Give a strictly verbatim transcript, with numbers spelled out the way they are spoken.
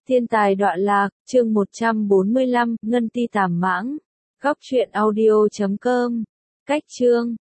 Thiên tài đọa lạc, chương một trăm bốn mươi lăm, Ngân ti tàm mãng. Góc truyện audio chấm com. Cách chương.